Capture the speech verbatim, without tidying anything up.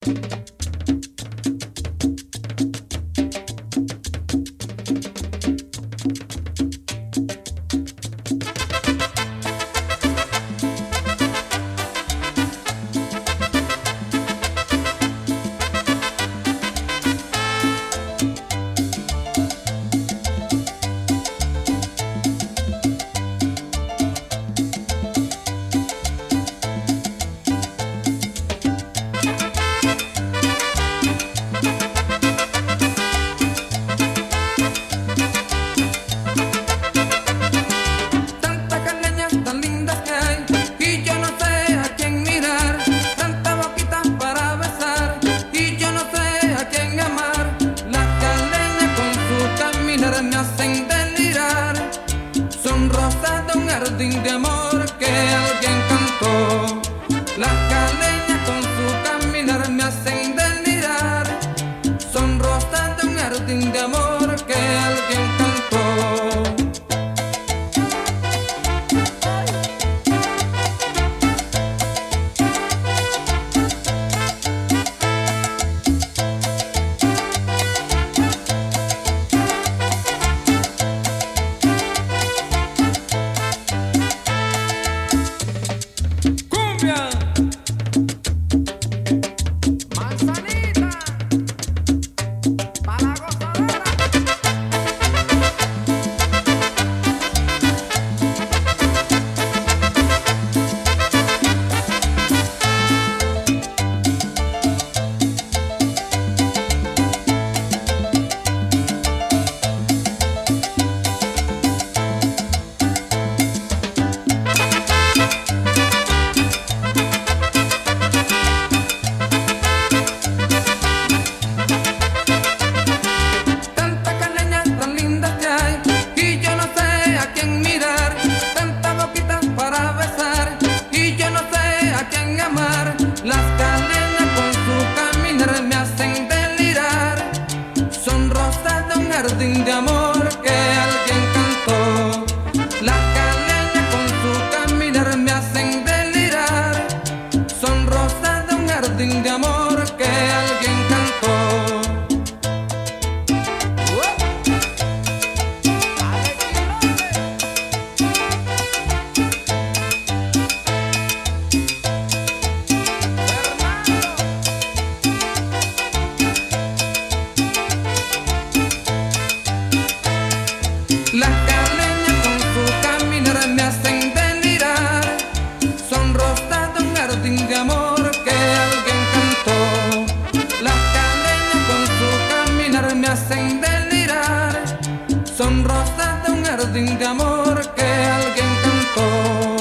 jardín de amor que alguien cantó. Las caleñas con su caminar me hacen delirar. Son rosas de un jardín de amor que alguien cantó. Las caleñas con su caminar me hacen delirar. Son rosas de un jardín de amor que alguien cantó. Las caleñas con su caminar me hacen delirar. Son rosas de un jardín de amor que alguien cantó. Las caleñas con su caminar me hacen delirar. Son rosas de un jardín de amor que alguien cantó. Las caleñas con su caminar me hacen delirar. Son rosas de un jardín de amor que alguien cantó.